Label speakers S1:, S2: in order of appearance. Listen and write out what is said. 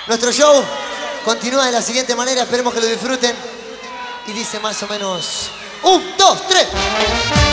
S1: Nuestro show continúa de la siguiente manera, esperemos que lo disfruten. Y dice más o menos: 1, 2, 3.